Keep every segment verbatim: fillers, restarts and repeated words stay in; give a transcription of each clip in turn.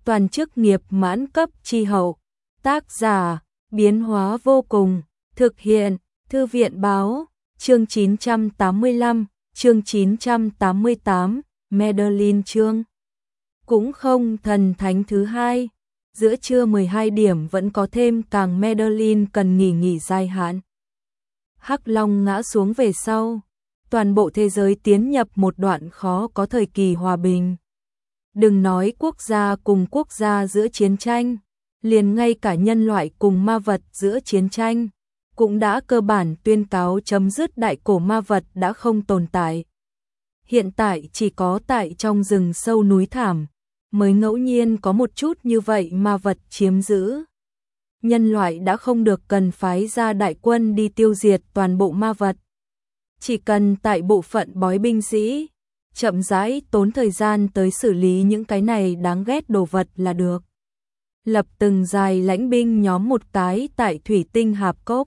toàn chức nghiệp mãn cấp chi hậu, tác giả, biến hóa vô cùng, thực hiện, Thư viện báo, chương chín trăm tám mươi lăm, chương chín trăm tám mươi tám, Madeline chương. Cũng không thần thánh thứ hai, giữa trưa mười hai điểm vẫn có thêm càng Madeline cần nghỉ nghỉ dài hạn. Hắc Long ngã xuống về sau, toàn bộ thế giới tiến nhập một đoạn khó có thời kỳ hòa bình. Đừng nói quốc gia cùng quốc gia giữa chiến tranh, liền ngay cả nhân loại cùng ma vật giữa chiến tranh, cũng đã cơ bản tuyên cáo chấm dứt đại cổ ma vật đã không tồn tại. Hiện tại chỉ có tại trong rừng sâu núi thảm, mới ngẫu nhiên có một chút như vậy ma vật chiếm giữ. Nhân loại đã không được cần phái ra đại quân đi tiêu diệt toàn bộ ma vật. Chỉ cần tại bộ phận bói binh sĩ, chậm rãi tốn thời gian tới xử lý những cái này đáng ghét đồ vật là được. Lập từng dài lãnh binh nhóm một cái tại thủy tinh hạp cốc.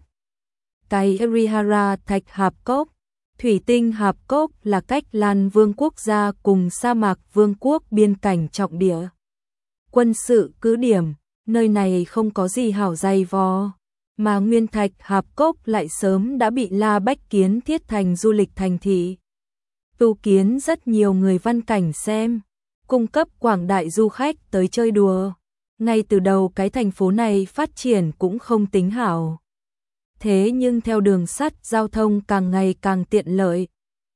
Cái Erihara thạch hạp cốc, thủy tinh hạp cốc là cách Lan Vương quốc gia cùng sa mạc Vương quốc biên cảnh trọng địa. Quân sự cứ điểm, nơi này không có gì hảo dày vò, mà nguyên thạch hạp cốc lại sớm đã bị La Bách Kiến thiết thành du lịch thành thị. Tu kiến rất nhiều người văn cảnh xem, cung cấp quảng đại du khách tới chơi đùa. Ngay từ đầu cái thành phố này phát triển cũng không tính hảo. Thế nhưng theo đường sắt giao thông càng ngày càng tiện lợi,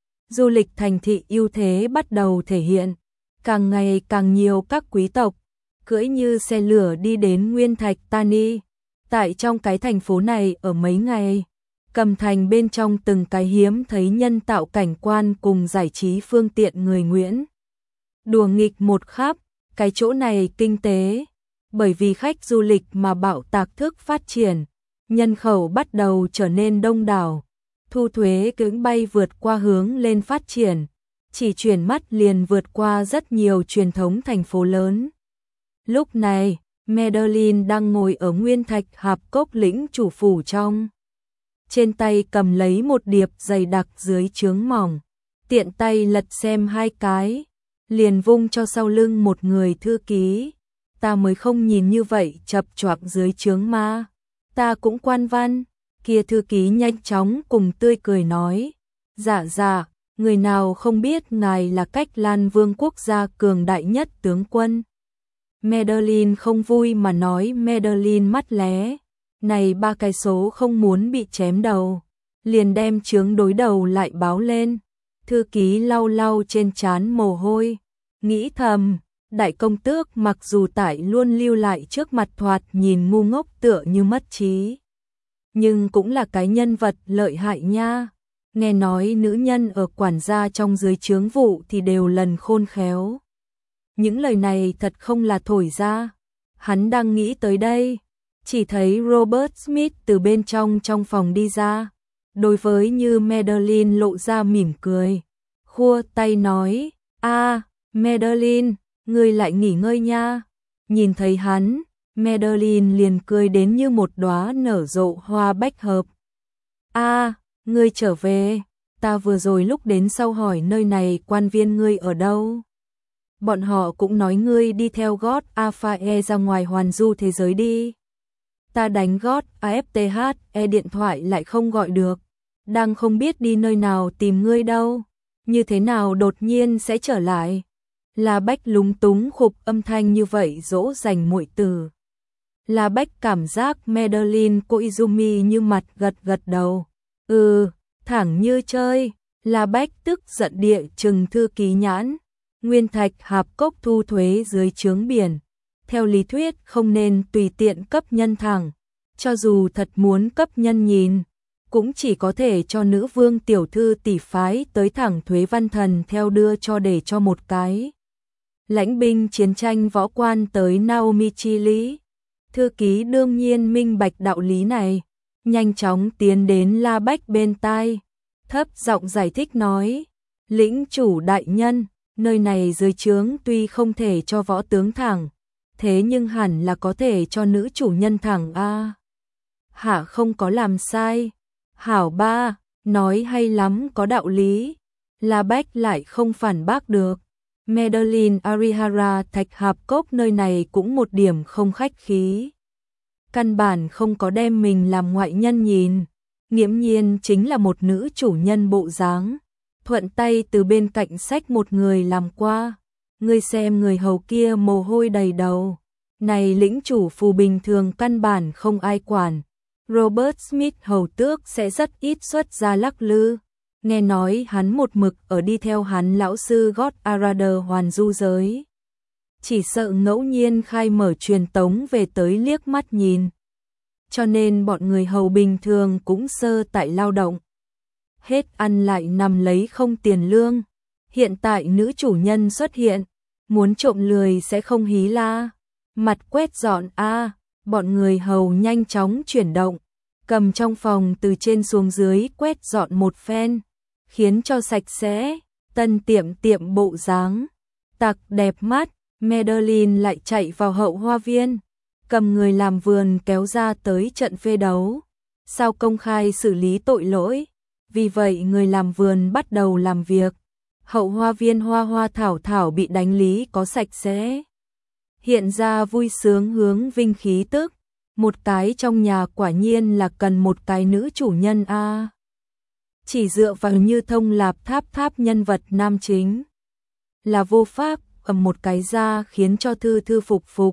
du lịch thành thị ưu thế bắt đầu thể hiện, càng ngày càng nhiều các quý tộc cưỡi như xe lửa đi đến Nguyên Thạch Tani, tại trong cái thành phố này ở mấy ngày, cầm thành bên trong từng cái hiếm thấy nhân tạo cảnh quan cùng giải trí phương tiện người Nguyễn. Đùa nghịch một khắp, cái chỗ này kinh tế, bởi vì khách du lịch mà bạo tạc thức phát triển, nhân khẩu bắt đầu trở nên đông đảo, thu thuế cưỡng bay vượt qua hướng lên phát triển, chỉ chuyển mắt liền vượt qua rất nhiều truyền thống thành phố lớn. Lúc này, Madeline đang ngồi ở Nguyên Thạch hạp cốc lĩnh chủ phủ trong. Trên tay cầm lấy một điệp dày đặc dưới trướng mỏng, tiện tay lật xem hai cái, liền vung cho sau lưng một người thư ký. Ta mới không nhìn như vậy chập choạng dưới trướng ma. Ta cũng quan văn, kia thư ký nhanh chóng cùng tươi cười nói. Dạ dạ, người nào không biết ngài là cách Lan Vương quốc gia cường đại nhất tướng quân. Madeline không vui mà nói. Madeline mắt lé, này ba cái số không muốn bị chém đầu, liền đem chướng đối đầu lại báo lên. Thư ký lau lau trên trán mồ hôi, nghĩ thầm, đại công tước mặc dù tại luôn lưu lại trước mặt thoạt nhìn ngu ngốc tựa như mất trí, nhưng cũng là cái nhân vật lợi hại nha. Nghe nói nữ nhân ở quản gia trong dưới trướng vụ thì đều lần khôn khéo. Những lời này thật không là thổi ra. Hắn đang nghĩ tới đây, chỉ thấy Robert Smith từ bên trong trong phòng đi ra. Đối với như Madeline lộ ra mỉm cười, khua tay nói, a Madeline, ngươi lại nghỉ ngơi nha. Nhìn thấy hắn, Madeline liền cười đến như một đóa nở rộ hoa bách hợp. a ngươi trở về, ta vừa rồi lúc đến sau hỏi nơi này quan viên ngươi ở đâu. Bọn họ cũng nói ngươi đi theo gót Alpha ra ngoài hoàn du thế giới đi. Ta đánh gót a ép tê hát e điện thoại lại không gọi được, đang không biết đi nơi nào tìm ngươi đâu, như thế nào đột nhiên sẽ trở lại. La Bách lúng túng khục âm thanh như vậy dỗ dành muội tử. La Bách cảm giác Madeline Koizumi như mặt gật gật đầu. Ừ, thẳng như chơi. La Bách tức giận địa trừng thư ký nhãn. Nguyên Thạch hạp cốc thu thuế dưới trướng biển. Theo lý thuyết không nên tùy tiện cấp nhân thẳng. Cho dù thật muốn cấp nhân nhìn, cũng chỉ có thể cho nữ vương tiểu thư tỷ phái tới thẳng thuế văn thần theo đưa cho để cho một cái. Lãnh binh chiến tranh võ quan tới Naomi chi lý. Thư ký đương nhiên minh bạch đạo lý này, nhanh chóng tiến đến La Bách bên tai, thấp giọng giải thích nói, lĩnh chủ đại nhân, nơi này dưới trướng tuy không thể cho võ tướng thẳng, thế nhưng hẳn là có thể cho nữ chủ nhân thẳng a. À. Hả không có làm sai. Hảo ba, nói hay lắm có đạo lý. La Bách lại không phản bác được. Madeline Arihara Thạch Hạp Cốc nơi này cũng một điểm không khách khí. Căn bản không có đem mình làm ngoại nhân nhìn, nghiễm nhiên chính là một nữ chủ nhân bộ dáng. Thuận tay từ bên cạnh xách một người làm qua. Ngươi xem người hầu kia mồ hôi đầy đầu. Này lĩnh chủ phù bình thường căn bản không ai quản. Robert Smith hầu tước sẽ rất ít xuất ra lắc lư. Nghe nói hắn một mực ở đi theo hắn lão sư God Arader hoàn du giới. Chỉ sợ ngẫu nhiên khai mở truyền tống về tới liếc mắt nhìn. Cho nên bọn người hầu bình thường cũng sơ tại lao động. Hết ăn lại nằm lấy không tiền lương. Hiện tại nữ chủ nhân xuất hiện. Muốn trộm lười sẽ không hí la. Mặt quét dọn a, bọn người hầu nhanh chóng chuyển động. Cầm trong phòng từ trên xuống dưới quét dọn một phen. Khiến cho sạch sẽ, tân tiệm tiệm bộ dáng. Tặc đẹp mắt, Madeline lại chạy vào hậu hoa viên. Cầm người làm vườn kéo ra tới trận phê đấu. Sao công khai xử lý tội lỗi. Vì vậy người làm vườn bắt đầu làm việc. Hậu hoa viên hoa hoa thảo thảo bị đánh lý có sạch sẽ. Hiện ra vui sướng hướng vinh khí tức. Một cái trong nhà quả nhiên là cần một cái nữ chủ nhân a. À. Chỉ dựa vào Như Thông Lạp Tháp Tháp nhân vật nam chính. Là vô pháp, ầm một cái ra khiến cho thư thư phục phục.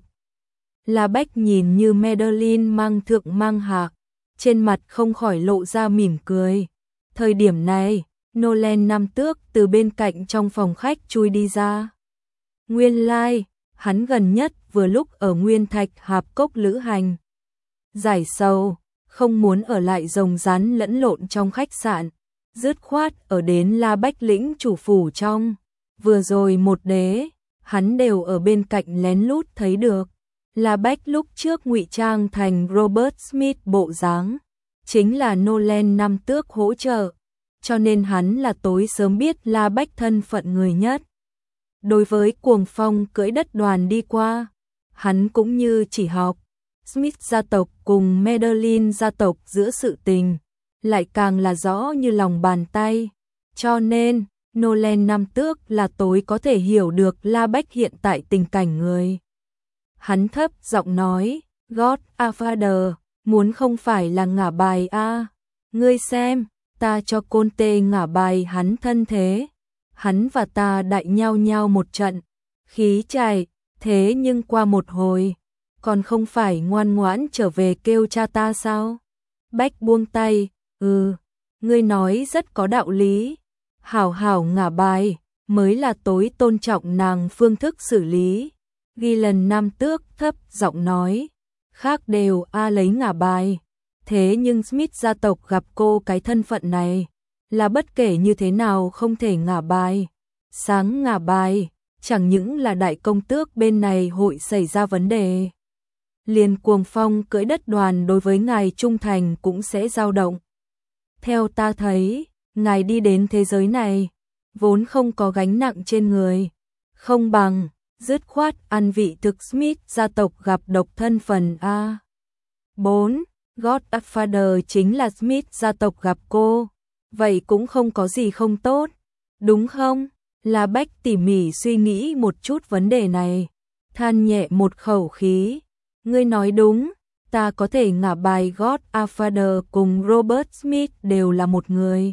La Bách nhìn như Madeline mang thượng mang hạ. Trên mặt không khỏi lộ ra mỉm cười. Thời điểm này, Nolan Nam Tước từ bên cạnh trong phòng khách chui đi ra. Nguyên lai, like, hắn gần nhất vừa lúc ở Nguyên Thạch Hạp Cốc lữ hành. Giải sầu, không muốn ở lại rồng rắn lẫn lộn trong khách sạn. Dứt khoát ở đến La Bách lĩnh chủ phủ trong. Vừa rồi một đế, hắn đều ở bên cạnh lén lút thấy được. La Bách lúc trước ngụy trang thành Robert Smith bộ dáng, chính là Nolan Nam Tước hỗ trợ, cho nên hắn là tối sớm biết La Bách thân phận người nhất. Đối với cuồng phong cưỡi đất đoàn đi qua, hắn cũng như chỉ học Smith gia tộc cùng Madeline gia tộc giữa sự tình, lại càng là rõ như lòng bàn tay, cho nên Nolan Nam Tước là tối có thể hiểu được La Bách hiện tại tình cảnh người. Hắn thấp giọng nói, God a Father, muốn không phải là ngả bài a, à. Ngươi xem, ta cho côn tê ngả bài hắn thân thế. Hắn và ta đại nhau nhau một trận, khí chảy, thế nhưng qua một hồi, còn không phải ngoan ngoãn trở về kêu cha ta sao? Bách buông tay, ừ, ngươi nói rất có đạo lý, hảo hảo ngả bài, mới là tối tôn trọng nàng phương thức xử lý. Ghi lần Nam Tước thấp giọng nói, khác đều a lấy ngả bài, thế nhưng Smith gia tộc gặp cô cái thân phận này, là bất kể như thế nào không thể ngả bài. Sáng ngả bài, chẳng những là đại công tước bên này hội xảy ra vấn đề. Liền cuồng phong cưỡi đất đoàn đối với ngài trung thành cũng sẽ dao động. Theo ta thấy, ngài đi đến thế giới này, vốn không có gánh nặng trên người. Không bằng, dứt khoát ăn vị thực Smith gia tộc gặp độc thân phần A. bốn. Godfather chính là Smith gia tộc gặp cô. Vậy cũng không có gì không tốt, đúng không? La Bách tỉ mỉ suy nghĩ một chút vấn đề này, than nhẹ một khẩu khí. Ngươi nói đúng, ta có thể ngả bài Godfather cùng Robert Smith đều là một người.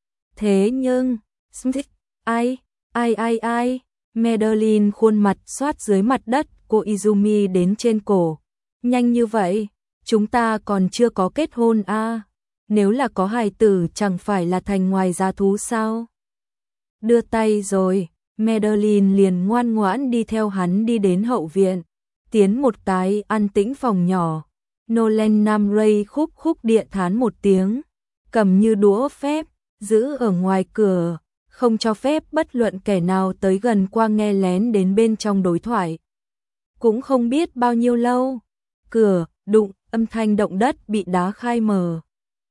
Thế nhưng, Smith, ai, ai ai ai, Madeline khuôn mặt xoát dưới mặt đất của Izumi đến trên cổ. Nhanh như vậy, chúng ta còn chưa có kết hôn à? Nếu là có hài tử chẳng phải là thành ngoài giá thú sao? Đưa tay rồi, Madeline liền ngoan ngoãn đi theo hắn đi đến hậu viện, tiến một cái an tĩnh phòng nhỏ. Nolan Nam Ray khúc khúc điện thán một tiếng, cầm như đũa phép, giữ ở ngoài cửa, không cho phép bất luận kẻ nào tới gần qua nghe lén đến bên trong đối thoại. Cũng không biết bao nhiêu lâu, cửa đụng, âm thanh động đất bị đá khai mở.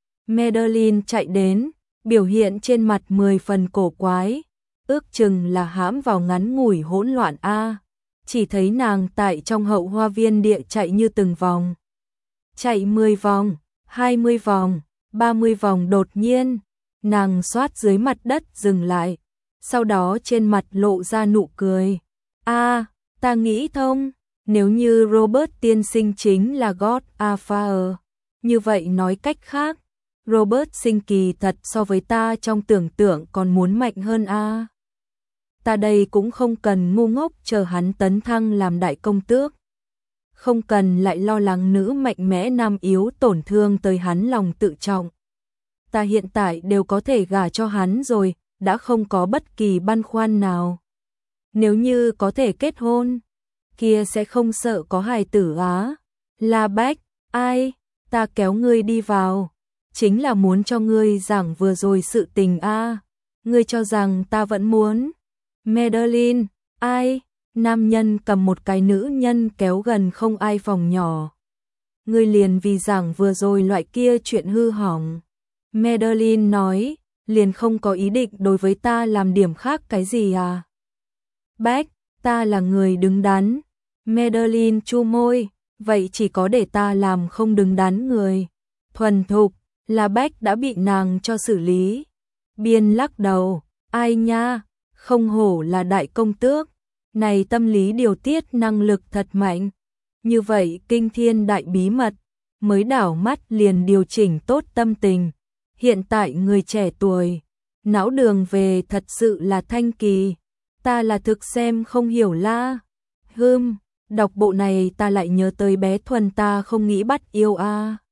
Madeline chạy đến, biểu hiện trên mặt mười phần cổ quái, ước chừng là hãm vào ngắn ngủi hỗn loạn a. Chỉ thấy nàng tại trong hậu hoa viên địa chạy như từng vòng. Chạy mười vòng, hai mươi vòng, ba mươi vòng đột nhiên, nàng xoát dưới mặt đất dừng lại. sau đó trên mặt lộ ra nụ cười. A, à, ta nghĩ thông, nếu như Robert tiên sinh chính là Godfather, như vậy nói cách khác, Robert sinh kỳ thật so với ta trong tưởng tượng còn muốn mạnh hơn a. À. Ta đây cũng không cần ngu ngốc chờ hắn tấn thăng làm đại công tước. Không cần lại lo lắng nữ mạnh mẽ nam yếu tổn thương tới hắn lòng tự trọng. Ta hiện tại đều có thể gả cho hắn rồi, đã không có bất kỳ băn khoăn nào. Nếu như có thể kết hôn, kia sẽ không sợ có hài tử á. La Bách, ai, ta kéo ngươi đi vào, chính là muốn cho ngươi giảng vừa rồi sự tình a. À. Ngươi cho rằng ta vẫn muốn. Madeline, ai, nam nhân cầm một cái nữ nhân kéo gần không ai phòng nhỏ. Ngươi liền vì giảng vừa rồi loại kia chuyện hư hỏng. Madeline nói, liền không có ý định đối với ta làm điểm khác cái gì à? Bách, ta là người đứng đắn. Madeline chu môi, vậy chỉ có để ta làm không đứng đắn người. Thuần thục, là Bách đã bị nàng cho xử lý. Biên lắc đầu, ai nha, không hổ là đại công tước. Này tâm lý điều tiết năng lực thật mạnh. Như vậy kinh thiên đại bí mật, mới đảo mắt liền điều chỉnh tốt tâm tình. Hiện tại người trẻ tuổi, não đường về thật sự là thanh kỳ. Ta là thực xem không hiểu la. Hưm, đọc bộ này ta lại nhớ tới bé Thuần ta không nghĩ bắt yêu a. À.